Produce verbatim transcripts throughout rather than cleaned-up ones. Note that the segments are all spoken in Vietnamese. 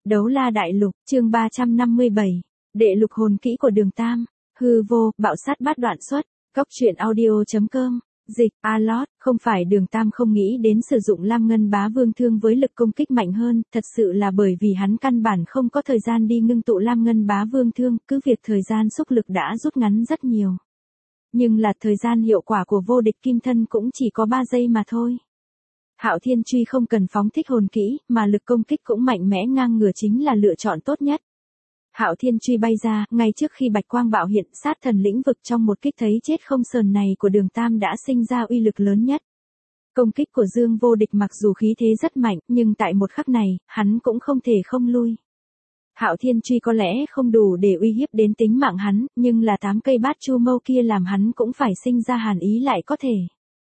Đấu La Đại Lục, chương ba trăm năm mươi bảy. Đệ lục hồn kỹ của Đường Tam. Hư vô, bạo sát bát đoạn xuất. Cóc truyện audio chấm com. Dịch, Alot, không phải Đường Tam không nghĩ đến sử dụng Lam Ngân Bá Vương Thương với lực công kích mạnh hơn, thật sự là bởi vì hắn căn bản không có thời gian đi ngưng tụ Lam Ngân Bá Vương Thương, cứ việc thời gian xúc lực đã rút ngắn rất nhiều. Nhưng là thời gian hiệu quả của vô địch kim thân cũng chỉ có ba giây mà thôi. Hạo Thiên Truy không cần phóng thích hồn kỹ, mà lực công kích cũng mạnh mẽ ngang ngửa chính là lựa chọn tốt nhất. Hạo Thiên Truy bay ra, ngay trước khi bạch quang bạo hiện, sát thần lĩnh vực trong một kích thấy chết không sờn này của Đường Tam đã sinh ra uy lực lớn nhất. Công kích của Dương Vô Địch mặc dù khí thế rất mạnh, nhưng tại một khắc này, hắn cũng không thể không lui. Hạo Thiên Truy có lẽ không đủ để uy hiếp đến tính mạng hắn, nhưng là tám cây bát chu mâu kia làm hắn cũng phải sinh ra hàn ý lại có thể.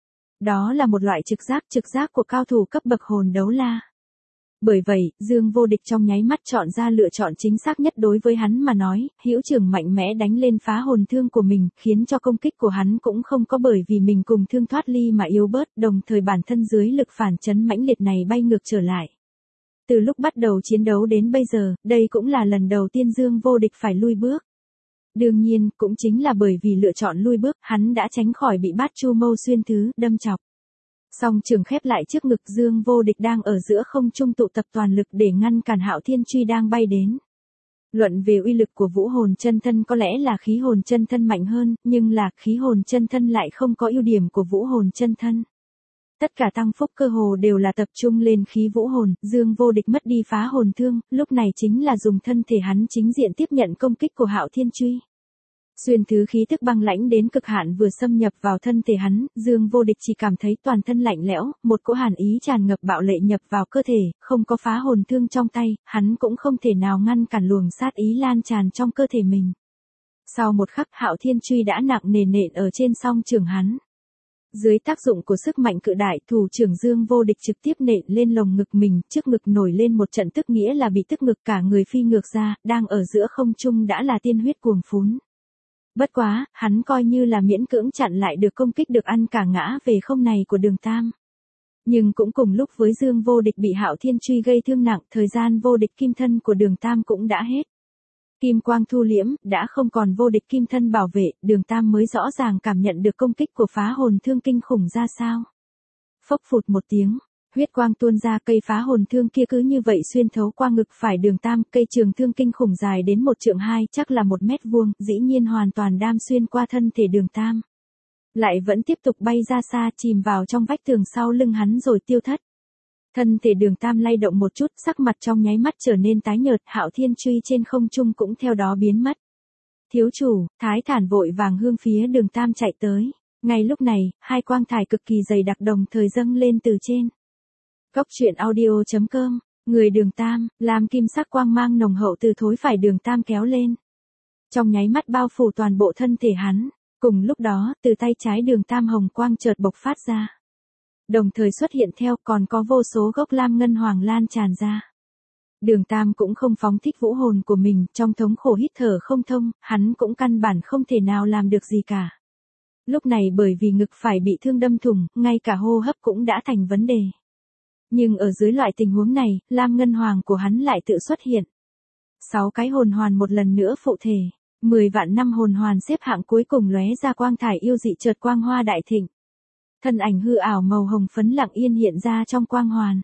Đó là một loại trực giác, trực giác của cao thủ cấp bậc hồn đấu la. Bởi vậy, Dương Vô Địch trong nháy mắt chọn ra lựa chọn chính xác nhất đối với hắn mà nói, hữu trường mạnh mẽ đánh lên phá hồn thương của mình, khiến cho công kích của hắn cũng không có bởi vì mình cùng thương thoát ly mà yếu bớt, đồng thời bản thân dưới lực phản chấn mãnh liệt này bay ngược trở lại. Từ lúc bắt đầu chiến đấu đến bây giờ, đây cũng là lần đầu tiên Dương Vô Địch phải lui bước. Đương nhiên, cũng chính là bởi vì lựa chọn lui bước, hắn đã tránh khỏi bị bát chu mâu xuyên thứ, đâm chọc. Song trường khép lại trước ngực, Dương Vô Địch đang ở giữa không trung tụ tập toàn lực để ngăn cản Hạo Thiên Truy đang bay đến. Luận về uy lực của vũ hồn chân thân có lẽ là khí hồn chân thân mạnh hơn, nhưng là khí hồn chân thân lại không có ưu điểm của vũ hồn chân thân. Tất cả tăng phúc cơ hồ đều là tập trung lên khí vũ hồn, Dương Vô Địch mất đi phá hồn thương, lúc này chính là dùng thân thể hắn chính diện tiếp nhận công kích của Hạo Thiên Truy. Xuyên thứ khí tức băng lãnh đến cực hạn vừa xâm nhập vào thân thể hắn, Dương Vô Địch chỉ cảm thấy toàn thân lạnh lẽo, một cỗ hàn ý tràn ngập bạo lệ nhập vào cơ thể, không có phá hồn thương trong tay, hắn cũng không thể nào ngăn cản luồng sát ý lan tràn trong cơ thể mình. Sau một khắc, Hạo Thiên Truy đã nặng nề nện ở trên song trường hắn. Dưới tác dụng của sức mạnh cự đại, thủ trưởng Dương Vô Địch trực tiếp nện lên lồng ngực mình, trước ngực nổi lên một trận tức nghĩa là bị tức ngực cả người phi ngược ra, đang ở giữa không trung đã là tiên huyết cuồng phún. Bất quá, hắn coi như là miễn cưỡng chặn lại được công kích được ăn cả ngã về không này của Đường Tam. Nhưng cũng cùng lúc với Dương Vô Địch bị Hạo Thiên Truy gây thương nặng, thời gian vô địch kim thân của Đường Tam cũng đã hết. Kim quang thu liễm, đã không còn vô địch kim thân bảo vệ, Đường Tam mới rõ ràng cảm nhận được công kích của phá hồn thương kinh khủng ra sao. Phốc phụt một tiếng, huyết quang tuôn ra, cây phá hồn thương kia cứ như vậy xuyên thấu qua ngực phải Đường Tam, cây trường thương kinh khủng dài đến một trượng hai, chắc là một mét vuông, dĩ nhiên hoàn toàn đam xuyên qua thân thể Đường Tam. Lại vẫn tiếp tục bay ra xa, chìm vào trong vách tường sau lưng hắn rồi tiêu thất. Thân thể Đường Tam lay động một chút, sắc mặt trong nháy mắt trở nên tái nhợt, Hạo Thiên Truy trên không trung cũng theo đó biến mất. Thiếu chủ, Thái Thản vội vàng hướng phía Đường Tam chạy tới. Ngay lúc này, hai quang thải cực kỳ dày đặc đồng thời dâng lên từ trên. Cóc truyện audio chấm com, người Đường Tam, làm kim sắc quang mang nồng hậu từ thối phải Đường Tam kéo lên. Trong nháy mắt bao phủ toàn bộ thân thể hắn, cùng lúc đó, từ tay trái Đường Tam hồng quang chợt bộc phát ra. Đồng thời xuất hiện theo còn có vô số gốc lam ngân hoàng lan tràn ra. Đường Tam cũng không phóng thích vũ hồn của mình, trong thống khổ hít thở không thông, hắn cũng căn bản không thể nào làm được gì cả. Lúc này bởi vì ngực phải bị thương đâm thủng, ngay cả hô hấp cũng đã thành vấn đề. Nhưng ở dưới loại tình huống này, lam ngân hoàng của hắn lại tự xuất hiện. Sáu cái hồn hoàn một lần nữa phụ thể, mười vạn năm hồn hoàn xếp hạng cuối cùng lóe ra quang thải yêu dị chợt quang hoa đại thịnh. Thân ảnh hư ảo màu hồng phấn lặng yên hiện ra trong quang hoàn.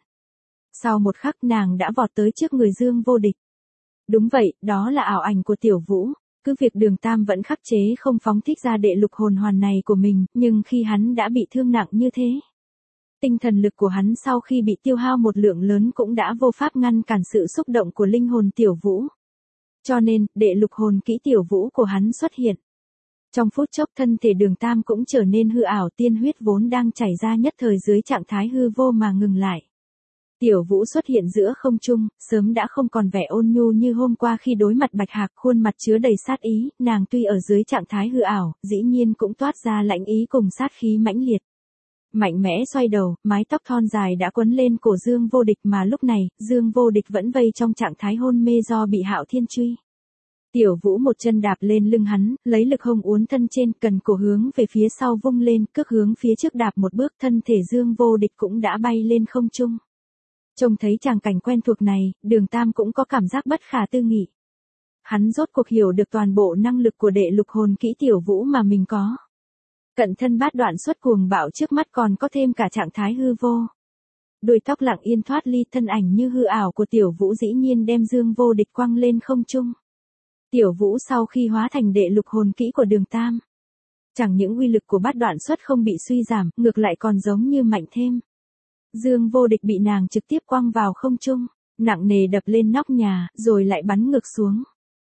Sau một khắc nàng đã vọt tới trước người Dương Vô Địch. Đúng vậy, đó là ảo ảnh của Tiểu Vũ. Cứ việc Đường Tam vẫn khắc chế không phóng thích ra đệ lục hồn hoàn này của mình, nhưng khi hắn đã bị thương nặng như thế. Tinh thần lực của hắn sau khi bị tiêu hao một lượng lớn cũng đã vô pháp ngăn cản sự xúc động của linh hồn Tiểu Vũ. Cho nên, đệ lục hồn kỹ Tiểu Vũ của hắn xuất hiện. Trong phút chốc thân thể Đường Tam cũng trở nên hư ảo, tiên huyết vốn đang chảy ra nhất thời dưới trạng thái hư vô mà ngừng lại. Tiểu Vũ xuất hiện giữa không trung, sớm đã không còn vẻ ôn nhu như hôm qua khi đối mặt Bạch Hạc, khuôn mặt chứa đầy sát ý, nàng tuy ở dưới trạng thái hư ảo, dĩ nhiên cũng toát ra lãnh ý cùng sát khí mãnh liệt. Mạnh mẽ xoay đầu, mái tóc thon dài đã quấn lên cổ Dương Vô Địch mà lúc này, Dương Vô Địch vẫn vây trong trạng thái hôn mê do bị Hạo Thiên Truy. Tiểu Vũ một chân đạp lên lưng hắn, lấy lực hông uốn thân trên, cần cổ hướng về phía sau vung lên, cước hướng phía trước đạp một bước, thân thể Dương Vô Địch cũng đã bay lên không trung. Trông thấy tràng cảnh quen thuộc này, Đường Tam cũng có cảm giác bất khả tư nghị. Hắn rốt cuộc hiểu được toàn bộ năng lực của đệ lục hồn kỹ Tiểu Vũ mà mình có. Cận thân bát đoạn xuất cuồng bạo trước mắt còn có thêm cả trạng thái hư vô. Đuôi tóc lặng yên thoát ly, thân ảnh như hư ảo của Tiểu Vũ dĩ nhiên đem Dương Vô Địch quăng lên không trung. Tiểu Vũ sau khi hóa thành đệ lục hồn kỹ của Đường Tam, chẳng những uy lực của bát đoạn xuất không bị suy giảm, ngược lại còn giống như mạnh thêm. Dương Vô Địch bị nàng trực tiếp quăng vào không trung, nặng nề đập lên nóc nhà, rồi lại bắn ngược xuống.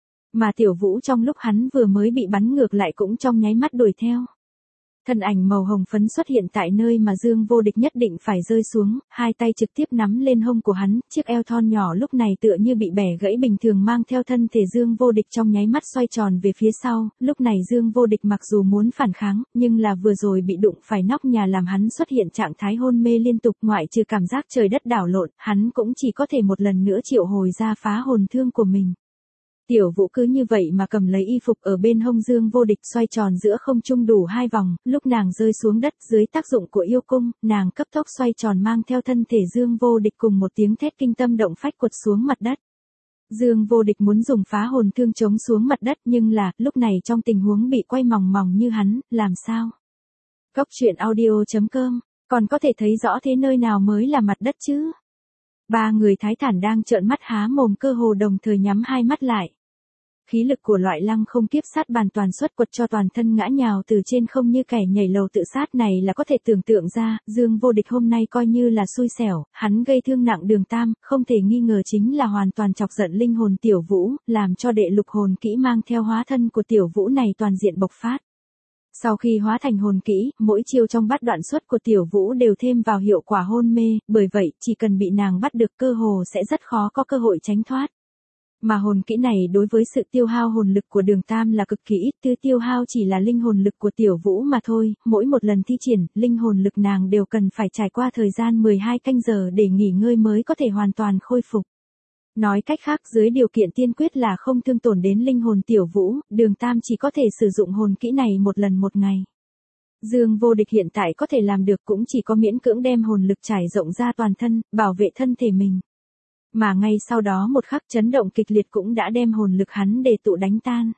Mà Tiểu Vũ trong lúc hắn vừa mới bị bắn ngược lại cũng trong nháy mắt đuổi theo. Thân ảnh màu hồng phấn xuất hiện tại nơi mà Dương Vô Địch nhất định phải rơi xuống, hai tay trực tiếp nắm lên hông của hắn, chiếc eo thon nhỏ lúc này tựa như bị bẻ gãy bình thường mang theo thân thể Dương Vô Địch trong nháy mắt xoay tròn về phía sau, lúc này Dương Vô Địch mặc dù muốn phản kháng, nhưng là vừa rồi bị đụng phải nóc nhà làm hắn xuất hiện trạng thái hôn mê liên tục, ngoại trừ cảm giác trời đất đảo lộn, hắn cũng chỉ có thể một lần nữa triệu hồi ra phá hồn thương của mình. Tiểu Vũ cứ như vậy mà cầm lấy y phục ở bên hông Dương Vô Địch xoay tròn giữa không trung đủ hai vòng, lúc nàng rơi xuống đất dưới tác dụng của yêu cung, nàng cấp tốc xoay tròn mang theo thân thể Dương Vô Địch cùng một tiếng thét kinh tâm động phách quật xuống mặt đất. Dương Vô Địch muốn dùng phá hồn thương chống xuống mặt đất nhưng là, lúc này trong tình huống bị quay mòng mòng như hắn, làm sao? Cốc truyện audio chấm com, còn có thể thấy rõ thế nơi nào mới là mặt đất chứ? Ba người Thái Thản đang trợn mắt há mồm cơ hồ đồng thời nhắm hai mắt lại. Khí lực của loại lăng không kiếp sát bàn toàn xuất quật cho toàn thân ngã nhào từ trên không như kẻ nhảy lầu tự sát này là có thể tưởng tượng ra, Dương Vô Địch hôm nay coi như là xui xẻo, hắn gây thương nặng Đường Tam, không thể nghi ngờ chính là hoàn toàn chọc giận linh hồn Tiểu Vũ, làm cho đệ lục hồn kỹ mang theo hóa thân của Tiểu Vũ này toàn diện bộc phát. Sau khi hóa thành hồn kỹ, mỗi chiêu trong bát đoạn xuất của Tiểu Vũ đều thêm vào hiệu quả hôn mê, bởi vậy chỉ cần bị nàng bắt được cơ hồ sẽ rất khó có cơ hội tránh thoát. Mà hồn kỹ này đối với sự tiêu hao hồn lực của Đường Tam là cực kỳ ít, tư tiêu hao chỉ là linh hồn lực của Tiểu Vũ mà thôi, mỗi một lần thi triển, linh hồn lực nàng đều cần phải trải qua thời gian mười hai canh giờ để nghỉ ngơi mới có thể hoàn toàn khôi phục. Nói cách khác, dưới điều kiện tiên quyết là không thương tổn đến linh hồn Tiểu Vũ, Đường Tam chỉ có thể sử dụng hồn kỹ này một lần một ngày. Dương Vô Địch hiện tại có thể làm được cũng chỉ có miễn cưỡng đem hồn lực trải rộng ra toàn thân, bảo vệ thân thể mình. Mà ngay sau đó một khắc chấn động kịch liệt cũng đã đem hồn lực hắn để tụ đánh tan.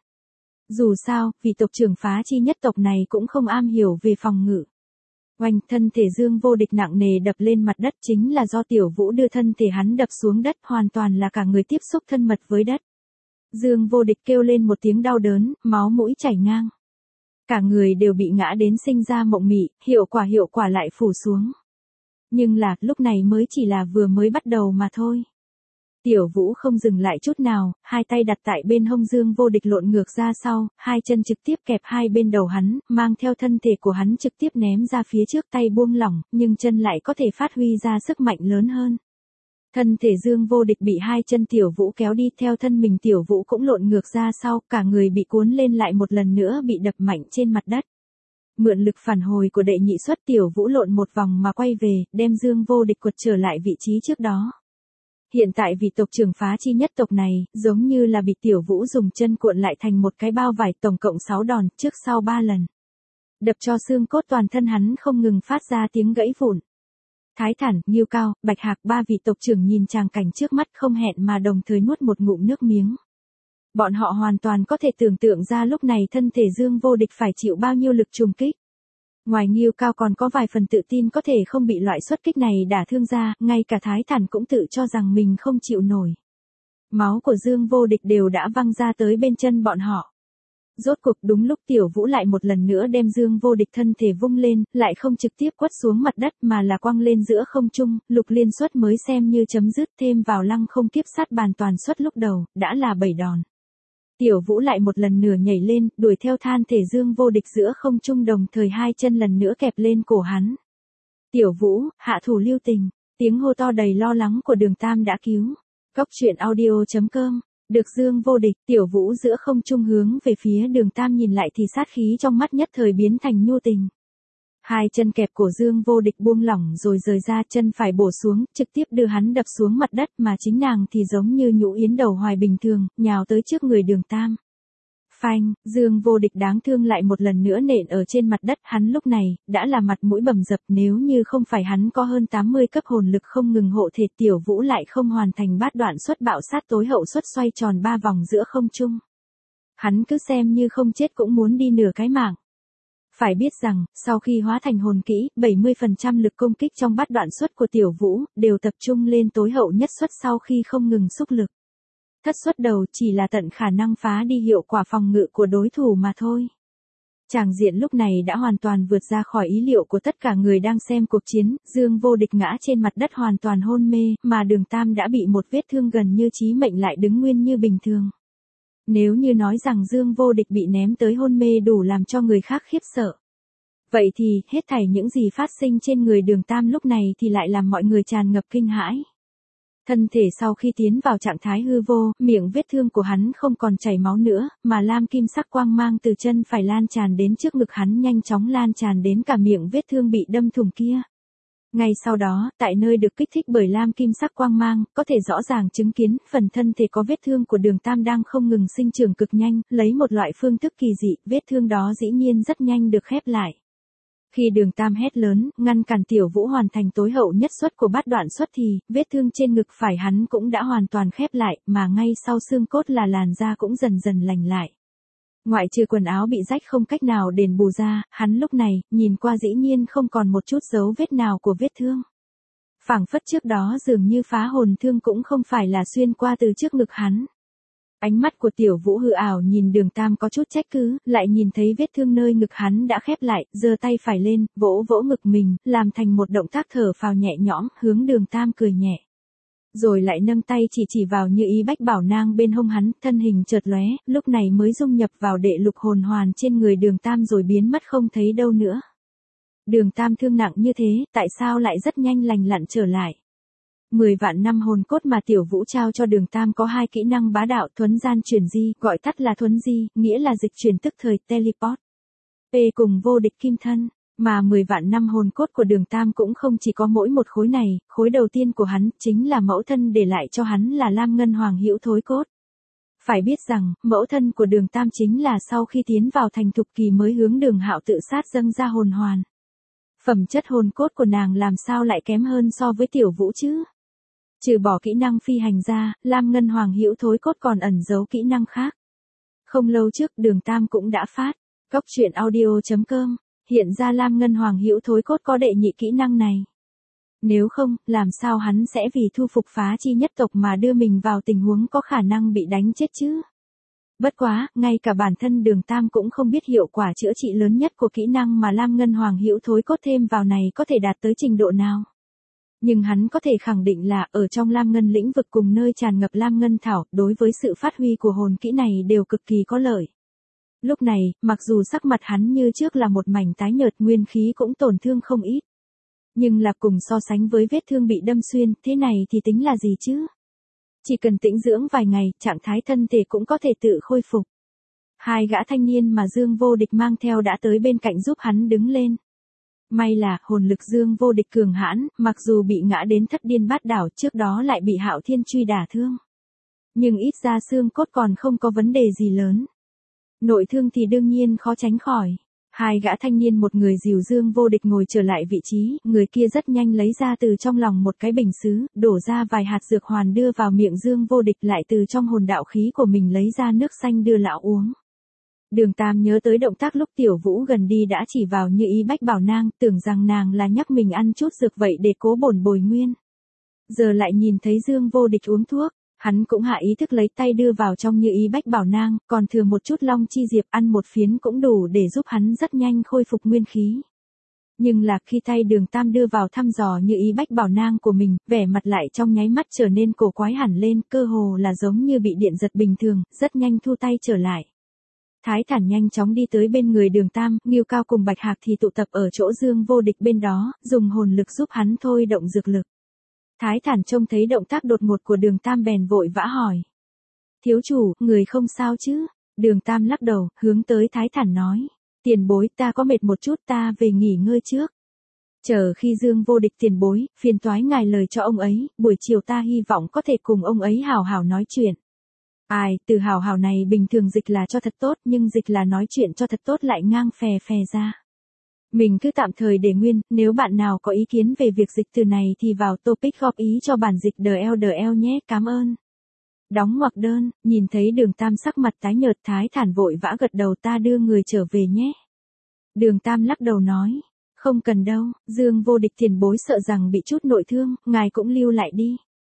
Dù sao, vì tộc trưởng phá chi nhất tộc này cũng không am hiểu về phòng ngự. Oanh, thân thể Dương Vô Địch nặng nề đập lên mặt đất chính là do Tiểu Vũ đưa thân thể hắn đập xuống đất, hoàn toàn là cả người tiếp xúc thân mật với đất. Dương Vô Địch kêu lên một tiếng đau đớn, máu mũi chảy ngang. Cả người đều bị ngã đến sinh ra mộng mị, hiệu quả hiệu quả lại phủ xuống. Nhưng là, lúc này mới chỉ là vừa mới bắt đầu mà thôi. Tiểu Vũ không dừng lại chút nào, hai tay đặt tại bên hông Dương Vô Địch lộn ngược ra sau, hai chân trực tiếp kẹp hai bên đầu hắn, mang theo thân thể của hắn trực tiếp ném ra phía trước, tay buông lỏng, nhưng chân lại có thể phát huy ra sức mạnh lớn hơn. Thân thể Dương Vô Địch bị hai chân Tiểu Vũ kéo đi, theo thân mình Tiểu Vũ cũng lộn ngược ra sau, cả người bị cuốn lên lại một lần nữa bị đập mạnh trên mặt đất. Mượn lực phản hồi của đệ nhị xuất, Tiểu Vũ lộn một vòng mà quay về, đem Dương Vô Địch quật trở lại vị trí trước đó. Hiện tại vị tộc trưởng phá chi nhất tộc này, giống như là bị Tiểu Vũ dùng chân cuộn lại thành một cái bao vải, tổng cộng sáu đòn, trước sau ba lần. Đập cho xương cốt toàn thân hắn không ngừng phát ra tiếng gãy vụn. Thái Thản, Ngưu Cao, Bạch Hạc, ba vị tộc trưởng nhìn tràng cảnh trước mắt không hẹn mà đồng thời nuốt một ngụm nước miếng. Bọn họ hoàn toàn có thể tưởng tượng ra lúc này thân thể Dương Vô Địch phải chịu bao nhiêu lực trùng kích. Ngoài Ngưu Cao còn có vài phần tự tin có thể không bị loại xuất kích này đả thương ra, ngay cả Thái Thản cũng tự cho rằng mình không chịu nổi. Máu của Dương Vô Địch đều đã văng ra tới bên chân bọn họ. Rốt cuộc đúng lúc Tiểu Vũ lại một lần nữa đem Dương Vô Địch thân thể vung lên, lại không trực tiếp quất xuống mặt đất mà là quăng lên giữa không trung, lục liên xuất mới xem như chấm dứt, thêm vào lăng không kiếp sát bàn toàn xuất lúc đầu, đã là bảy đòn. Tiểu Vũ lại một lần nữa nhảy lên, đuổi theo than thể Dương Vô Địch giữa không trung, đồng thời hai chân lần nữa kẹp lên cổ hắn. Tiểu Vũ, hạ thủ lưu tình, tiếng hô to đầy lo lắng của Đường Tam đã cứu. Cốc truyện audio chấm com, được Dương Vô Địch, Tiểu Vũ giữa không trung hướng về phía Đường Tam nhìn lại thì sát khí trong mắt nhất thời biến thành nhu tình. Hai chân kẹp cổ Dương Vô Địch buông lỏng rồi rời ra, chân phải bổ xuống, trực tiếp đưa hắn đập xuống mặt đất, mà chính nàng thì giống như nhũ yến đầu hoài bình thường, nhào tới trước người Đường Tam. Phanh, Dương Vô Địch đáng thương lại một lần nữa nện ở trên mặt đất, hắn lúc này, đã là mặt mũi bầm dập, nếu như không phải hắn có hơn tám mươi cấp hồn lực không ngừng hộ thể, Tiểu Vũ lại không hoàn thành bát đoạn xuất bạo sát tối hậu xuất xoay tròn ba vòng giữa không trung. Hắn cứ xem như không chết cũng muốn đi nửa cái mạng. Phải biết rằng, sau khi hóa thành hồn kỹ, bảy mươi phần trăm lực công kích trong bát đoạn xuất của Tiểu Vũ, đều tập trung lên tối hậu nhất xuất sau khi không ngừng xúc lực. Thất xuất đầu chỉ là tận khả năng phá đi hiệu quả phòng ngự của đối thủ mà thôi. Tràng diện lúc này đã hoàn toàn vượt ra khỏi ý liệu của tất cả người đang xem cuộc chiến, Dương Vô Địch ngã trên mặt đất hoàn toàn hôn mê, mà Đường Tam đã bị một vết thương gần như chí mệnh lại đứng nguyên như bình thường. Nếu như nói rằng Dương Vô Địch bị ném tới hôn mê đủ làm cho người khác khiếp sợ. Vậy thì, hết thảy những gì phát sinh trên người Đường Tam lúc này thì lại làm mọi người tràn ngập kinh hãi. Thân thể sau khi tiến vào trạng thái hư vô, miệng vết thương của hắn không còn chảy máu nữa, mà lam kim sắc quang mang từ chân phải lan tràn đến trước ngực hắn, nhanh chóng lan tràn đến cả miệng vết thương bị đâm thủng kia. Ngay sau đó, tại nơi được kích thích bởi lam kim sắc quang mang, có thể rõ ràng chứng kiến, phần thân thể có vết thương của Đường Tam đang không ngừng sinh trưởng cực nhanh, lấy một loại phương thức kỳ dị, vết thương đó dĩ nhiên rất nhanh được khép lại. Khi Đường Tam hét lớn, ngăn cản Tiểu Vũ hoàn thành tối hậu nhất xuất của bát đoạn xuất thì, vết thương trên ngực phải hắn cũng đã hoàn toàn khép lại, mà ngay sau xương cốt là làn da cũng dần dần lành lại. Ngoại trừ quần áo bị rách không cách nào đền bù ra, hắn lúc này, nhìn qua dĩ nhiên không còn một chút dấu vết nào của vết thương. Phảng phất trước đó dường như phá hồn thương cũng không phải là xuyên qua từ trước ngực hắn. Ánh mắt của Tiểu Vũ hư ảo nhìn Đường Tam có chút trách cứ, lại nhìn thấy vết thương nơi ngực hắn đã khép lại, giơ tay phải lên, vỗ vỗ ngực mình, làm thành một động tác thở phào nhẹ nhõm, hướng Đường Tam cười nhẹ. Rồi lại nâng tay chỉ chỉ vào Như Ý Bách Bảo Nang bên hông hắn, thân hình chợt lóe, lúc này mới dung nhập vào đệ lục hồn hoàn trên người Đường Tam rồi biến mất không thấy đâu nữa. Đường Tam thương nặng như thế, tại sao lại rất nhanh lành lặn trở lại? Mười vạn năm hồn cốt mà Tiểu Vũ trao cho Đường Tam có hai kỹ năng bá đạo thuấn gian chuyển di, gọi tắt là thuấn di, nghĩa là dịch chuyển tức thời teleport. P cùng vô địch kim thân, mà mười vạn năm hồn cốt của Đường Tam cũng không chỉ có mỗi một khối này, khối đầu tiên của hắn chính là mẫu thân để lại cho hắn là Lam Ngân Hoàng Hữu Thối Cốt. Phải biết rằng, mẫu thân của Đường Tam chính là sau khi tiến vào thành thục kỳ mới hướng Đường Hạo tự sát dâng ra hồn hoàn. Phẩm chất hồn cốt của nàng làm sao lại kém hơn so với Tiểu Vũ chứ? Trừ bỏ kỹ năng phi hành ra, Lam Ngân Hoàng Hữu Thối Cốt còn ẩn giấu kỹ năng khác. Không lâu trước Đường Tam cũng đã phát, góc truyện audio chấm com, hiện ra Lam Ngân Hoàng Hữu Thối Cốt có đệ nhị kỹ năng này. Nếu không, làm sao hắn sẽ vì thu phục phá chi nhất tộc mà đưa mình vào tình huống có khả năng bị đánh chết chứ? Bất quá, ngay cả bản thân Đường Tam cũng không biết hiệu quả chữa trị lớn nhất của kỹ năng mà Lam Ngân Hoàng Hữu Thối Cốt thêm vào này có thể đạt tới trình độ nào. Nhưng hắn có thể khẳng định là ở trong Lam Ngân lĩnh vực cùng nơi tràn ngập Lam Ngân thảo, đối với sự phát huy của hồn kỹ này đều cực kỳ có lợi. Lúc này, mặc dù sắc mặt hắn như trước là một mảnh tái nhợt, nguyên khí cũng tổn thương không ít. Nhưng là cùng so sánh với vết thương bị đâm xuyên, thế này thì tính là gì chứ? Chỉ cần tĩnh dưỡng vài ngày, trạng thái thân thể cũng có thể tự khôi phục. Hai gã thanh niên mà Dương Vô Địch mang theo đã tới bên cạnh giúp hắn đứng lên. May là, hồn lực Dương Vô Địch cường hãn, mặc dù bị ngã đến thất điên bát đảo, trước đó lại bị Hạo Thiên truy đả thương. Nhưng ít ra xương cốt còn không có vấn đề gì lớn. Nội thương thì đương nhiên khó tránh khỏi. Hai gã thanh niên, một người dìu Dương Vô Địch ngồi trở lại vị trí, người kia rất nhanh lấy ra từ trong lòng một cái bình sứ, đổ ra vài hạt dược hoàn đưa vào miệng Dương Vô Địch, lại từ trong hồn đạo khí của mình lấy ra nước xanh đưa lão uống. Đường Tam nhớ tới động tác lúc Tiểu Vũ gần đi đã chỉ vào Như Ý Bách Bảo Nang, tưởng rằng nàng là nhắc mình ăn chút dược vậy để cố bổn bồi nguyên. Giờ lại nhìn thấy Dương Vô Địch uống thuốc, hắn cũng hạ ý thức lấy tay đưa vào trong Như Ý Bách Bảo Nang, còn thừa một chút Long Chi Diệp ăn một phiến cũng đủ để giúp hắn rất nhanh khôi phục nguyên khí. Nhưng là khi tay Đường Tam đưa vào thăm dò Như Ý Bách Bảo Nang của mình, vẻ mặt lại trong nháy mắt trở nên cổ quái hẳn lên, cơ hồ là giống như bị điện giật bình thường, rất nhanh thu tay trở lại. Thái Thản nhanh chóng đi tới bên người Đường Tam, Ngưu Cao cùng Bạch Hạc thì tụ tập ở chỗ Dương Vô Địch bên đó, dùng hồn lực giúp hắn thôi động dược lực. Thái Thản trông thấy động tác đột ngột của Đường Tam bèn vội vã hỏi. Thiếu chủ, người không sao chứ? Đường Tam lắc đầu, hướng tới Thái Thản nói. Tiền bối, ta có mệt một chút, ta về nghỉ ngơi trước. Chờ khi Dương Vô Địch tiền bối, phiền toái ngài lời cho ông ấy, buổi chiều ta hy vọng có thể cùng ông ấy hào hào nói chuyện. Ai, từ hảo hảo này bình thường dịch là cho thật tốt nhưng dịch là nói chuyện cho thật tốt lại ngang phè phè ra. Mình cứ tạm thời để nguyên, nếu bạn nào có ý kiến về việc dịch từ này thì vào topic góp ý cho bản dịch đê lờ đê lờ nhé, cảm ơn. Đóng ngoặc đơn, nhìn thấy Đường Tam sắc mặt tái nhợt Thái Thản vội vã gật đầu ta đưa người trở về nhé. Đường Tam lắc đầu nói, không cần đâu, Dương Vô Địch tiền bối sợ rằng bị chút nội thương, ngài cũng lưu lại đi.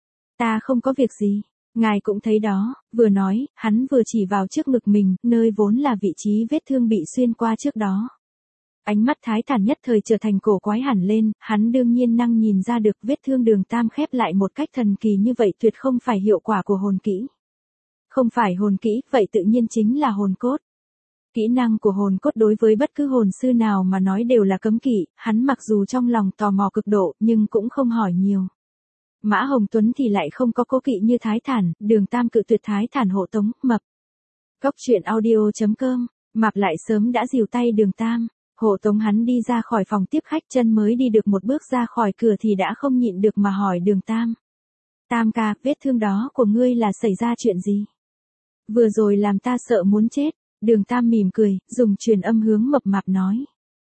Ta không có việc gì, ngài cũng thấy đó, vừa nói, hắn vừa chỉ vào trước ngực mình, nơi vốn là vị trí vết thương bị xuyên qua trước đó. Ánh mắt Thái Thản nhất thời trở thành cổ quái hẳn lên, hắn đương nhiên năng nhìn ra được vết thương Đường Tam khép lại một cách thần kỳ như vậy tuyệt không phải hiệu quả của hồn kỹ. Không phải hồn kỹ, vậy tự nhiên chính là hồn cốt. Kỹ năng của hồn cốt đối với bất cứ hồn sư nào mà nói đều là cấm kỵ, hắn mặc dù trong lòng tò mò cực độ nhưng cũng không hỏi nhiều. Mã Hồng Tuấn thì lại không có cố kỵ như Thái Thản, Đường Tam cự tuyệt Thái Thản hộ tống, mập. Cốc truyện audio chấm com, Mạp lại sớm đã dìu tay Đường Tam. Hộ tống hắn đi ra khỏi phòng tiếp khách chân mới đi được một bước ra khỏi cửa thì đã không nhịn được mà hỏi Đường Tam. Tam ca, vết thương đó của ngươi là xảy ra chuyện gì? Vừa rồi làm ta sợ muốn chết, Đường Tam mỉm cười, dùng truyền âm hướng mập mạp nói.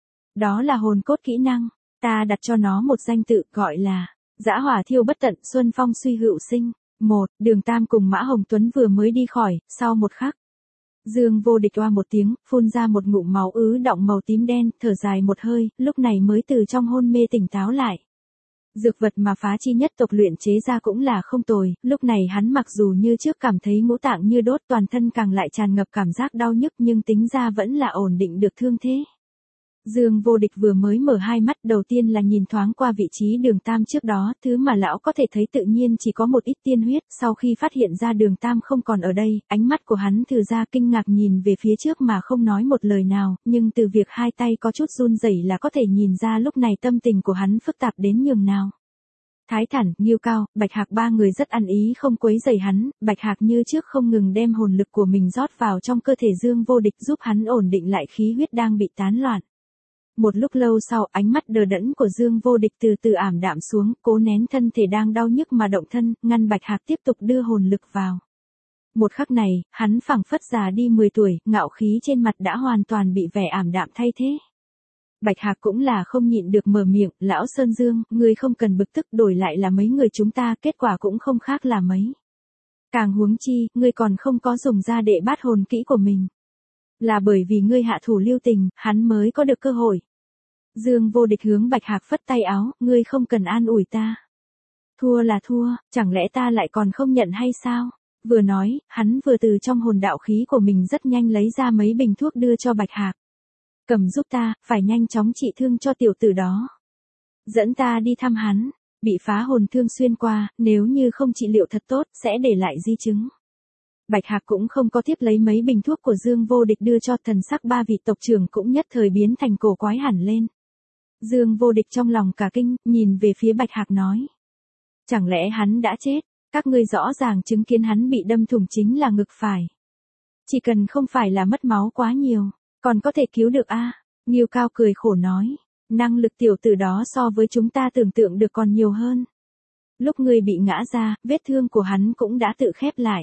Đó là hồn cốt kỹ năng, ta đặt cho nó một danh tự gọi là, dã hỏa thiêu bất tận, xuân phong suy hữu sinh. Một, Đường Tam cùng Mã Hồng Tuấn vừa mới đi khỏi, sau một khắc. Dương Vô Địch oa một tiếng, phun ra một ngụm máu ứ đọng màu tím đen, thở dài một hơi, lúc này mới từ trong hôn mê tỉnh táo lại. Dược vật mà phá chi nhất tộc luyện chế ra cũng là không tồi, lúc này hắn mặc dù như trước cảm thấy ngũ tạng như đốt toàn thân càng lại tràn ngập cảm giác đau nhức nhưng tính ra vẫn là ổn định được thương thế. Dương Vô Địch vừa mới mở hai mắt đầu tiên là nhìn thoáng qua vị trí Đường Tam trước đó, thứ mà lão có thể thấy tự nhiên chỉ có một ít tiên huyết, sau khi phát hiện ra Đường Tam không còn ở đây, ánh mắt của hắn thử ra kinh ngạc nhìn về phía trước mà không nói một lời nào, nhưng từ việc hai tay có chút run rẩy là có thể nhìn ra lúc này tâm tình của hắn phức tạp đến nhường nào. Thái Thản, Ngưu Cao, Bạch Hạc ba người rất ăn ý không quấy rầy hắn, Bạch Hạc như trước không ngừng đem hồn lực của mình rót vào trong cơ thể Dương Vô Địch giúp hắn ổn định lại khí huyết đang bị tán loạn. Một lúc lâu sau, ánh mắt đờ đẫn của Dương Vô Địch từ từ ảm đạm xuống, cố nén thân thể đang đau nhức mà động thân, ngăn Bạch Hạc tiếp tục đưa hồn lực vào. Một khắc này, hắn phảng phất già đi mười tuổi, ngạo khí trên mặt đã hoàn toàn bị vẻ ảm đạm thay thế. Bạch Hạc cũng là không nhịn được mở miệng, lão Sơn Dương, ngươi không cần bực tức, đổi lại là mấy người chúng ta, kết quả cũng không khác là mấy. Càng huống chi, ngươi còn không có dùng ra đệ bát hồn kỹ của mình. Là bởi vì ngươi hạ thủ lưu tình, hắn mới có được cơ hội. Dương Vô Địch hướng Bạch Hạc phất tay áo, ngươi không cần an ủi ta. Thua là thua, chẳng lẽ ta lại còn không nhận hay sao? Vừa nói, hắn vừa từ trong hồn đạo khí của mình rất nhanh lấy ra mấy bình thuốc đưa cho Bạch Hạc. Cầm giúp ta, phải nhanh chóng trị thương cho tiểu tử đó. Dẫn ta đi thăm hắn, bị phá hồn thương xuyên qua, nếu như không trị liệu thật tốt, sẽ để lại di chứng. Bạch Hạc cũng không có tiếp lấy mấy bình thuốc của Dương Vô Địch đưa cho, thần sắc ba vị tộc trưởng cũng nhất thời biến thành cổ quái hẳn lên. Dương Vô Địch trong lòng cả kinh, nhìn về phía Bạch Hạc nói. Chẳng lẽ hắn đã chết, các ngươi rõ ràng chứng kiến hắn bị đâm thủng chính là ngực phải. Chỉ cần không phải là mất máu quá nhiều, còn có thể cứu được a à? Ngưu Cao cười khổ nói, năng lực tiểu tử đó so với chúng ta tưởng tượng được còn nhiều hơn. Lúc ngươi bị ngã ra, vết thương của hắn cũng đã tự khép lại.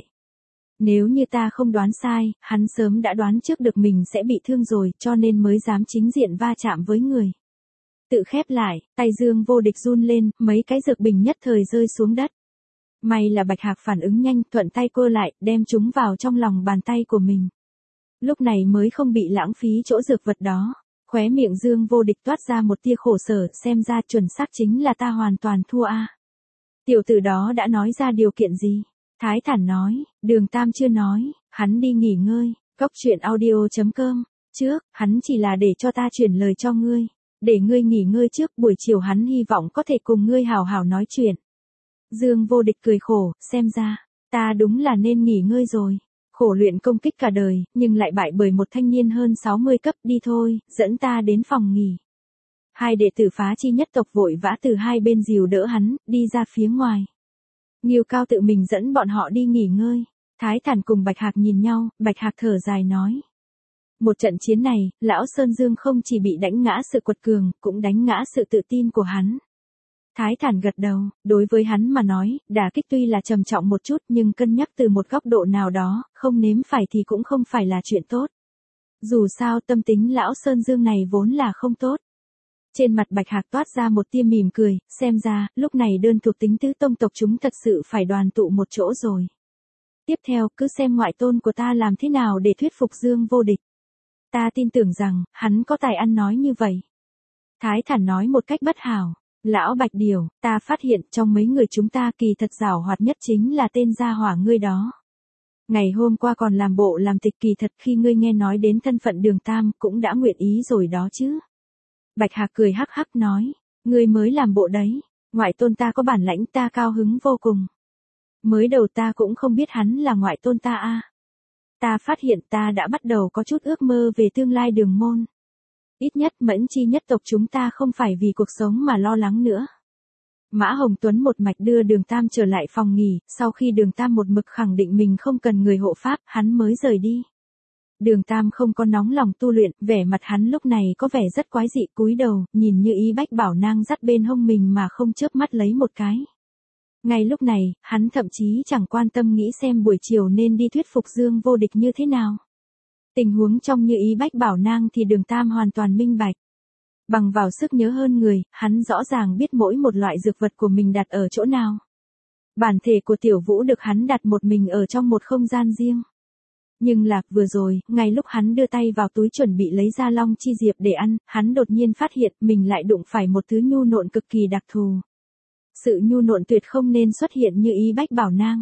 Nếu như ta không đoán sai, hắn sớm đã đoán trước được mình sẽ bị thương rồi, cho nên mới dám chính diện va chạm với người. Tự khép lại, tay Dương Vô Địch run lên, mấy cái dược bình nhất thời rơi xuống đất. May là Bạch Hạc phản ứng nhanh, thuận tay cô lại, đem chúng vào trong lòng bàn tay của mình. Lúc này mới không bị lãng phí chỗ dược vật đó. Khóe miệng Dương Vô Địch toát ra một tia khổ sở, xem ra chuẩn xác chính là ta hoàn toàn thua a. Tiểu tử đó đã nói ra điều kiện gì? Thái Thản nói, Đường Tam chưa nói, hắn đi nghỉ ngơi. Cốc truyện audio chấm com, trước, hắn chỉ là để cho ta chuyển lời cho ngươi. Để ngươi nghỉ ngơi trước, buổi chiều hắn hy vọng có thể cùng ngươi hào hào nói chuyện. Dương Vô Địch cười khổ, xem ra, ta đúng là nên nghỉ ngơi rồi. Khổ luyện công kích cả đời, nhưng lại bại bởi một thanh niên hơn sáu mươi cấp, đi thôi, dẫn ta đến phòng nghỉ. Hai đệ tử phá chi nhất tộc vội vã từ hai bên dìu đỡ hắn, đi ra phía ngoài. Ngưu Cao tự mình dẫn bọn họ đi nghỉ ngơi. Thái Thản cùng Bạch Hạc nhìn nhau, Bạch Hạc thở dài nói. Một trận chiến này, lão Sơn Dương không chỉ bị đánh ngã sự quật cường, cũng đánh ngã sự tự tin của hắn. Thái Thản gật đầu, đối với hắn mà nói, đả kích tuy là trầm trọng một chút nhưng cân nhắc từ một góc độ nào đó, không nếm phải thì cũng không phải là chuyện tốt. Dù sao tâm tính lão Sơn Dương này vốn là không tốt. Trên mặt Bạch Hạc toát ra một tia mỉm cười, xem ra, lúc này đơn thuộc tính tứ tông tộc chúng thật sự phải đoàn tụ một chỗ rồi. Tiếp theo, cứ xem ngoại tôn của ta làm thế nào để thuyết phục Dương Vô Địch. Ta tin tưởng rằng, hắn có tài ăn nói như vậy. Thái Thản nói một cách bất hảo. Lão Bạch Điều, ta phát hiện trong mấy người chúng ta kỳ thật giảo hoạt nhất chính là tên gia hỏa ngươi đó. Ngày hôm qua còn làm bộ làm tịch kỳ thật khi ngươi nghe nói đến thân phận Đường Tam cũng đã nguyện ý rồi đó chứ. Bạch Hạc cười hắc hắc nói, ngươi mới làm bộ đấy, ngoại tôn ta có bản lãnh ta cao hứng vô cùng. Mới đầu ta cũng không biết hắn là ngoại tôn ta a. Ta phát hiện ta đã bắt đầu có chút ước mơ về tương lai Đường môn. Ít nhất Mẫn Chi nhất tộc chúng ta không phải vì cuộc sống mà lo lắng nữa. Mã Hồng Tuấn một mạch đưa Đường Tam trở lại phòng nghỉ, sau khi Đường Tam một mực khẳng định mình không cần người hộ pháp, hắn mới rời đi. Đường Tam không có nóng lòng tu luyện, vẻ mặt hắn lúc này có vẻ rất quái dị, cúi đầu, nhìn như ý bách bảo nang dắt bên hông mình mà không chớp mắt lấy một cái. Ngay lúc này, hắn thậm chí chẳng quan tâm nghĩ xem buổi chiều nên đi thuyết phục Dương Vô Địch như thế nào. Tình huống trong như ý bách bảo nang thì Đường Tam hoàn toàn minh bạch. Bằng vào sức nhớ hơn người, hắn rõ ràng biết mỗi một loại dược vật của mình đặt ở chỗ nào. Bản thể của Tiểu Vũ được hắn đặt một mình ở trong một không gian riêng. Nhưng là, vừa rồi, ngay lúc hắn đưa tay vào túi chuẩn bị lấy ra long chi diệp để ăn, hắn đột nhiên phát hiện mình lại đụng phải một thứ nhu nộn cực kỳ đặc thù. Sự nhu nộn tuyệt không nên xuất hiện như ý bách bảo nang.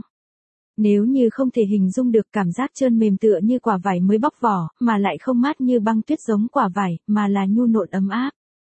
Nếu như không thể hình dung được cảm giác trơn mềm tựa như quả vải mới bóc vỏ, mà lại không mát như băng tuyết giống quả vải, mà là nhu nộn ấm áp.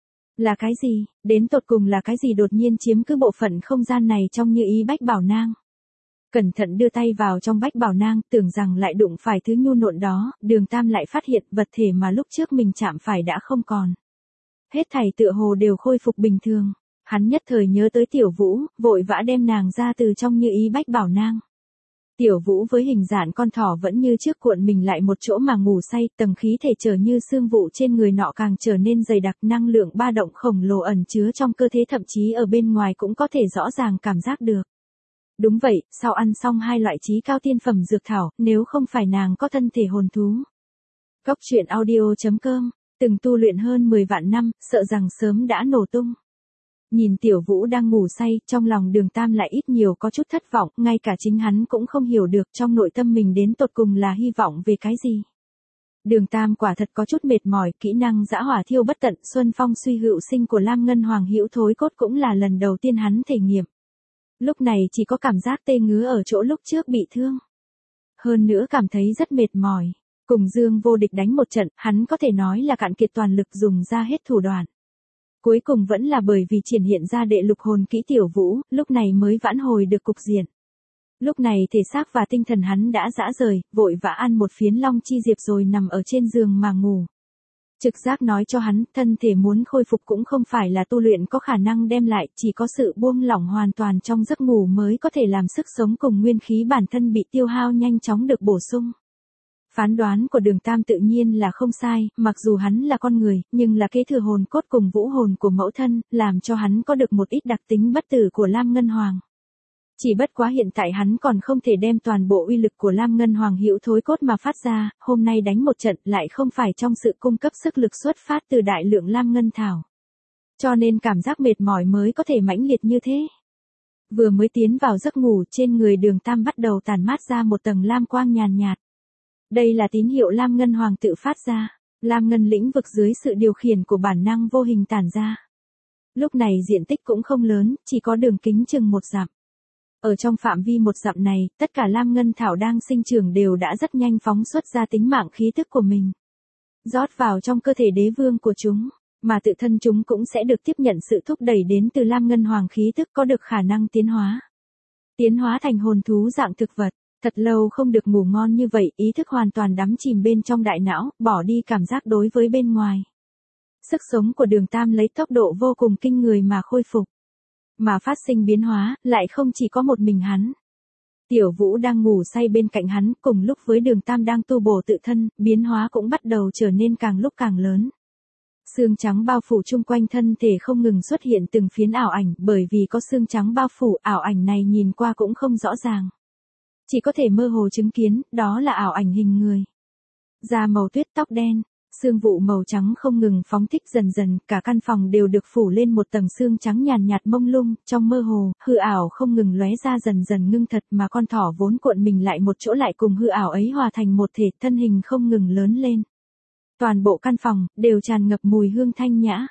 Là cái gì, đến tột cùng là cái gì đột nhiên chiếm cứ bộ phận không gian này trong như ý bách bảo nang. Cẩn thận đưa tay vào trong bách bảo nang, tưởng rằng lại đụng phải thứ nhu nộn đó, Đường Tam lại phát hiện vật thể mà lúc trước mình chạm phải đã không còn. Hết thảy tựa hồ đều khôi phục bình thường. Hắn nhất thời nhớ tới Tiểu Vũ, vội vã đem nàng ra từ trong như ý bách bảo nang. Tiểu Vũ với hình dạng con thỏ vẫn như trước cuộn mình lại một chỗ mà ngủ say, tầng khí thể trở như xương vụ trên người nọ càng trở nên dày đặc, năng lượng ba động khổng lồ ẩn chứa trong cơ thể thậm chí ở bên ngoài cũng có thể rõ ràng cảm giác được. Đúng vậy, sau ăn xong hai loại chí cao tiên phẩm dược thảo, nếu không phải nàng có thân thể hồn thú. Cốc truyện audio chấm com, từng tu luyện hơn mười vạn năm, sợ rằng sớm đã nổ tung. Nhìn Tiểu Vũ đang ngủ say, trong lòng Đường Tam lại ít nhiều có chút thất vọng, ngay cả chính hắn cũng không hiểu được trong nội tâm mình đến tột cùng là hy vọng về cái gì. Đường Tam quả thật có chút mệt mỏi, kỹ năng dã hỏa thiêu bất tận, xuân phong suy hữu sinh của Lam Ngân Hoàng hữu thối cốt cũng là lần đầu tiên hắn thể nghiệm. Lúc này chỉ có cảm giác tê ngứa ở chỗ lúc trước bị thương. Hơn nữa cảm thấy rất mệt mỏi. Cùng Dương Vô Địch đánh một trận, hắn có thể nói là cạn kiệt toàn lực dùng ra hết thủ đoạn. Cuối cùng vẫn là bởi vì triển hiện ra đệ lục hồn kỹ Tiểu Vũ, lúc này mới vãn hồi được cục diện. Lúc này thể xác và tinh thần hắn đã rã rời, vội vã ăn một phiến long chi diệp rồi nằm ở trên giường mà ngủ. Trực giác nói cho hắn, thân thể muốn khôi phục cũng không phải là tu luyện có khả năng đem lại, chỉ có sự buông lỏng hoàn toàn trong giấc ngủ mới có thể làm sức sống cùng nguyên khí bản thân bị tiêu hao nhanh chóng được bổ sung. Phán đoán của Đường Tam tự nhiên là không sai, mặc dù hắn là con người, nhưng là kế thừa hồn cốt cùng vũ hồn của mẫu thân, làm cho hắn có được một ít đặc tính bất tử của Lam Ngân Hoàng. Chỉ bất quá hiện tại hắn còn không thể đem toàn bộ uy lực của Lam Ngân Hoàng hữu thối cốt mà phát ra, hôm nay đánh một trận lại không phải trong sự cung cấp sức lực xuất phát từ đại lượng Lam Ngân Thảo. Cho nên cảm giác mệt mỏi mới có thể mãnh liệt như thế. Vừa mới tiến vào giấc ngủ, trên người Đường Tam bắt đầu tản mát ra một tầng lam quang nhàn nhạt. Đây là tín hiệu Lam Ngân Hoàng tự phát ra, Lam Ngân lĩnh vực dưới sự điều khiển của bản năng vô hình tản ra. Lúc này diện tích cũng không lớn, chỉ có đường kính chừng một dặm. Ở trong phạm vi một dặm này, tất cả Lam Ngân Thảo đang sinh trưởng đều đã rất nhanh phóng xuất ra tính mạng khí tức của mình. Rót vào trong cơ thể đế vương của chúng, mà tự thân chúng cũng sẽ được tiếp nhận sự thúc đẩy đến từ Lam Ngân Hoàng khí tức có được khả năng tiến hóa. Tiến hóa thành hồn thú dạng thực vật. Thật lâu không được ngủ ngon như vậy, ý thức hoàn toàn đắm chìm bên trong đại não, bỏ đi cảm giác đối với bên ngoài. Sức sống của Đường Tam lấy tốc độ vô cùng kinh người mà khôi phục. Mà phát sinh biến hóa, lại không chỉ có một mình hắn. Tiểu Vũ đang ngủ say bên cạnh hắn, cùng lúc với Đường Tam đang tu bổ tự thân, biến hóa cũng bắt đầu trở nên càng lúc càng lớn. Xương trắng bao phủ chung quanh thân thể không ngừng xuất hiện từng phiến ảo ảnh, bởi vì có xương trắng bao phủ, ảo ảnh này nhìn qua cũng không rõ ràng. Chỉ có thể mơ hồ chứng kiến, đó là ảo ảnh hình người. Da màu tuyết, tóc đen, xương vụ màu trắng không ngừng phóng thích dần dần, cả căn phòng đều được phủ lên một tầng xương trắng nhàn nhạt mông lung, trong mơ hồ, hư ảo không ngừng lóe ra dần dần ngưng thật mà con thỏ vốn cuộn mình lại một chỗ lại cùng hư ảo ấy hòa thành một thể, thân hình không ngừng lớn lên. Toàn bộ căn phòng, đều tràn ngập mùi hương thanh nhã.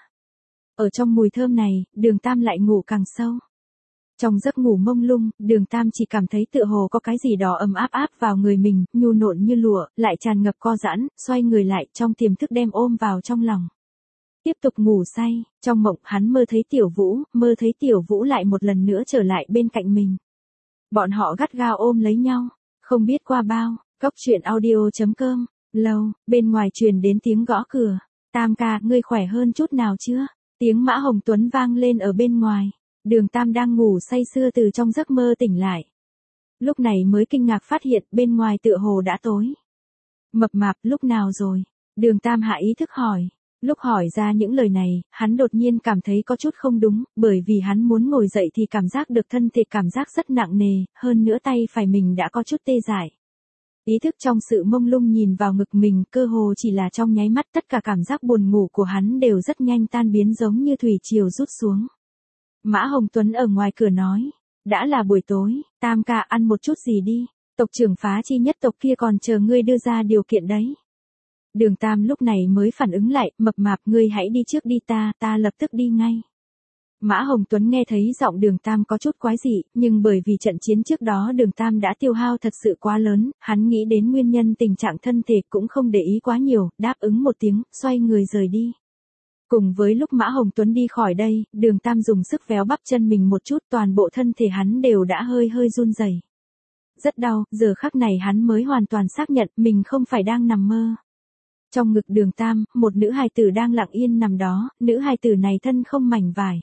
Ở trong mùi thơm này, Đường Tam lại ngủ càng sâu. Trong giấc ngủ mông lung, Đường Tam chỉ cảm thấy tựa hồ có cái gì đó ấm áp áp vào người mình, nhu nộn như lụa, lại tràn ngập co giãn, xoay người lại trong tiềm thức đem ôm vào trong lòng. Tiếp tục ngủ say, trong mộng hắn mơ thấy Tiểu Vũ, mơ thấy Tiểu Vũ lại một lần nữa trở lại bên cạnh mình. Bọn họ gắt gao ôm lấy nhau, không biết qua bao, cốc truyện audio chấm com. Lâu, bên ngoài truyền đến tiếng gõ cửa. Tam ca, ngươi khỏe hơn chút nào chưa? Tiếng Mã Hồng Tuấn vang lên ở bên ngoài. Đường Tam đang ngủ say sưa từ trong giấc mơ tỉnh lại. Lúc này mới kinh ngạc phát hiện bên ngoài tựa hồ đã tối. Mập mạp, lúc nào rồi? Đường Tam hạ ý thức hỏi. Lúc hỏi ra những lời này, hắn đột nhiên cảm thấy có chút không đúng, bởi vì hắn muốn ngồi dậy thì cảm giác được thân thể cảm giác rất nặng nề, hơn nữa tay phải mình đã có chút tê dại. Ý thức trong sự mông lung nhìn vào ngực mình, cơ hồ chỉ là trong nháy mắt, tất cả cảm giác buồn ngủ của hắn đều rất nhanh tan biến giống như thủy triều rút xuống. Mã Hồng Tuấn ở ngoài cửa nói, đã là buổi tối, Tam ca ăn một chút gì đi, tộc trưởng Phá Chi nhất tộc kia còn chờ ngươi đưa ra điều kiện đấy. Đường Tam lúc này mới phản ứng lại, mập mạp, ngươi hãy đi trước đi, ta, ta lập tức đi ngay. Mã Hồng Tuấn nghe thấy giọng Đường Tam có chút quái dị, nhưng bởi vì trận chiến trước đó Đường Tam đã tiêu hao thật sự quá lớn, hắn nghĩ đến nguyên nhân tình trạng thân thể cũng không để ý quá nhiều, đáp ứng một tiếng, xoay người rời đi. Cùng với lúc Mã Hồng Tuấn đi khỏi đây, Đường Tam dùng sức véo bắp chân mình một chút, toàn bộ thân thể hắn đều đã hơi hơi run rẩy. Rất đau, giờ khắc này hắn mới hoàn toàn xác nhận mình không phải đang nằm mơ. Trong ngực Đường Tam, một nữ hài tử đang lặng yên nằm đó, nữ hài tử này thân không mảnh vải.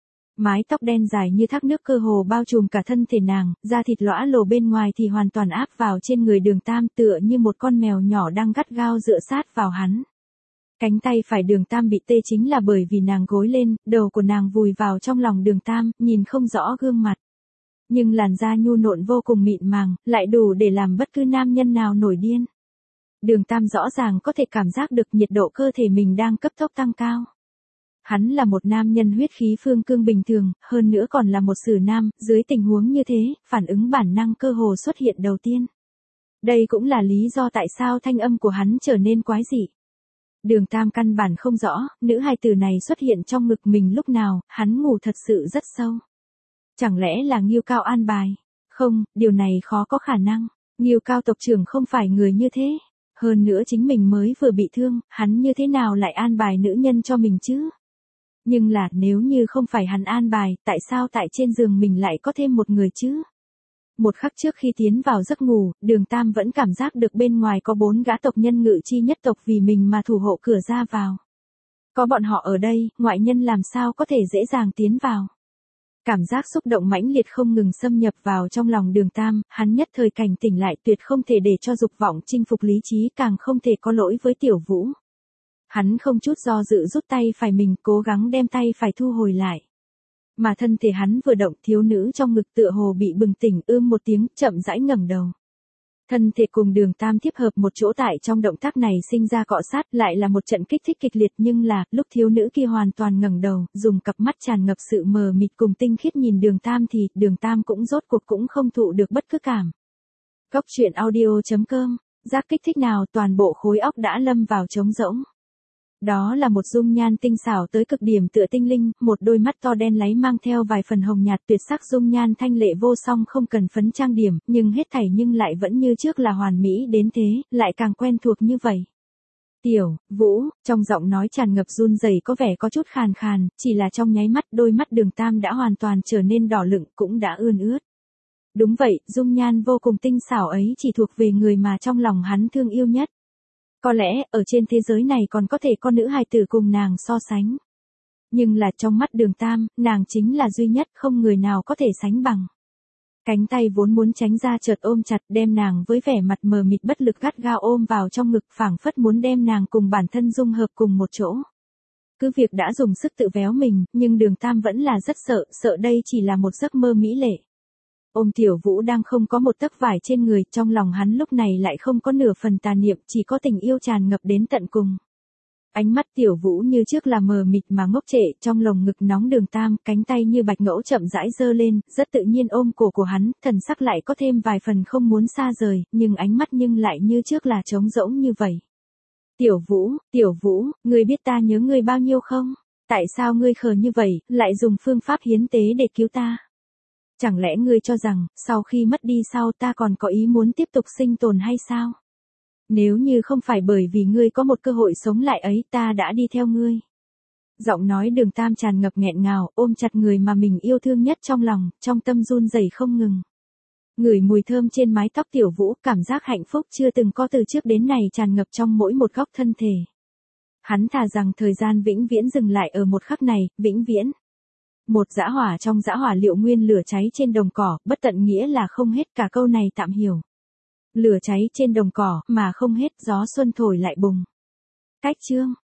Mái tóc đen dài như thác nước cơ hồ bao trùm cả thân thể nàng, da thịt lõa lồ bên ngoài thì hoàn toàn áp vào trên người Đường Tam, tựa như một con mèo nhỏ đang gắt gao dựa sát vào hắn. Cánh tay phải Đường Tam bị tê chính là bởi vì nàng gối lên, đầu của nàng vùi vào trong lòng Đường Tam, nhìn không rõ gương mặt. Nhưng làn da nhu nộn vô cùng mịn màng, lại đủ để làm bất cứ nam nhân nào nổi điên. Đường Tam rõ ràng có thể cảm giác được nhiệt độ cơ thể mình đang cấp tốc tăng cao. Hắn là một nam nhân huyết khí phương cương bình thường, hơn nữa còn là một sử nam, dưới tình huống như thế, phản ứng bản năng cơ hồ xuất hiện đầu tiên. Đây cũng là lý do tại sao thanh âm của hắn trở nên quái dị. Đường Tam căn bản không rõ, nữ hài tử này xuất hiện trong ngực mình lúc nào, hắn ngủ thật sự rất sâu. Chẳng lẽ là Ngưu Cao an bài? Không, điều này khó có khả năng. Ngưu Cao tộc trưởng không phải người như thế. Hơn nữa chính mình mới vừa bị thương, hắn như thế nào lại an bài nữ nhân cho mình chứ? Nhưng là, nếu như không phải hắn an bài, tại sao tại trên giường mình lại có thêm một người chứ? Một khắc trước khi tiến vào giấc ngủ, Đường Tam vẫn cảm giác được bên ngoài có bốn gã tộc nhân Ngự Chi nhất tộc vì mình mà thủ hộ cửa ra vào. Có bọn họ ở đây, ngoại nhân làm sao có thể dễ dàng tiến vào. Cảm giác xúc động mãnh liệt không ngừng xâm nhập vào trong lòng Đường Tam, hắn nhất thời cảnh tỉnh lại, tuyệt không thể để cho dục vọng chinh phục lý trí, càng không thể có lỗi với Tiểu Vũ. Hắn không chút do dự rút tay phải mình, cố gắng đem tay phải thu hồi lại. Mà thân thể hắn vừa động, thiếu nữ trong ngực tựa hồ bị bừng tỉnh, ưm một tiếng, chậm rãi ngẩng đầu. Thân thể cùng Đường Tam tiếp hợp một chỗ, tại trong động tác này sinh ra cọ sát, lại là một trận kích thích kịch liệt, nhưng là, lúc thiếu nữ kia hoàn toàn ngẩng đầu, dùng cặp mắt tràn ngập sự mờ mịt cùng tinh khiết nhìn Đường Tam thì, Đường Tam cũng rốt cuộc cũng không thụ được bất cứ cảm. Cốc truyện audio chấm com, giác kích thích nào, toàn bộ khối óc đã lâm vào trống rỗng. Đó là một dung nhan tinh xảo tới cực điểm tựa tinh linh, một đôi mắt to đen láy mang theo vài phần hồng nhạt, tuyệt sắc dung nhan thanh lệ vô song, không cần phấn trang điểm, nhưng hết thảy nhưng lại vẫn như trước là hoàn mỹ đến thế, lại càng quen thuộc như vậy. Tiểu Vũ, trong giọng nói tràn ngập run rẩy, có vẻ có chút khàn khàn, chỉ là trong nháy mắt đôi mắt Đường Tam đã hoàn toàn trở nên đỏ lựng, cũng đã ươn ướt. Đúng vậy, dung nhan vô cùng tinh xảo ấy chỉ thuộc về người mà trong lòng hắn thương yêu nhất. Có lẽ, ở trên thế giới này còn có thể có nữ hài tử cùng nàng so sánh. Nhưng là trong mắt Đường Tam, nàng chính là duy nhất, không người nào có thể sánh bằng. Cánh tay vốn muốn tránh ra chợt ôm chặt, đem nàng với vẻ mặt mờ mịt bất lực gắt gao ôm vào trong ngực, phảng phất muốn đem nàng cùng bản thân dung hợp cùng một chỗ. cứ việc đã dùng sức tự véo mình, nhưng Đường Tam vẫn là rất sợ, sợ đây chỉ là một giấc mơ mỹ lệ. Ôm Tiểu Vũ đang không có một tấc vải trên người, trong lòng hắn lúc này lại không có nửa phần tà niệm, chỉ có tình yêu tràn ngập đến tận cùng. Ánh mắt Tiểu Vũ như trước là mờ mịt mà ngốc trệ, trong lồng ngực nóng Đường Tam, cánh tay như bạch ngẫu chậm rãi giơ lên, rất tự nhiên ôm cổ của hắn, thần sắc lại có thêm vài phần không muốn xa rời, nhưng ánh mắt nhưng lại như trước là trống rỗng như vậy. Tiểu Vũ, Tiểu Vũ, ngươi biết ta nhớ ngươi bao nhiêu không? Tại sao ngươi khờ như vậy, lại dùng phương pháp hiến tế để cứu ta? Chẳng lẽ ngươi cho rằng, sau khi mất đi sau ta còn có ý muốn tiếp tục sinh tồn hay sao? Nếu như không phải bởi vì ngươi có một cơ hội sống lại ấy, ta đã đi theo ngươi. Giọng nói Đường Tam tràn ngập nghẹn ngào, ôm chặt người mà mình yêu thương nhất trong lòng, trong tâm run rẩy không ngừng. Ngửi mùi thơm trên mái tóc Tiểu Vũ, cảm giác hạnh phúc chưa từng có từ trước đến nay tràn ngập trong mỗi một góc thân thể. Hắn thà rằng thời gian vĩnh viễn dừng lại ở một khắc này, vĩnh viễn. Một dã hỏa trong dã hỏa liệu nguyên lửa cháy trên đồng cỏ, bất tận nghĩa là không hết, cả câu này tạm hiểu. Lửa cháy trên đồng cỏ, mà không hết, gió xuân thổi lại bùng. Cách chương.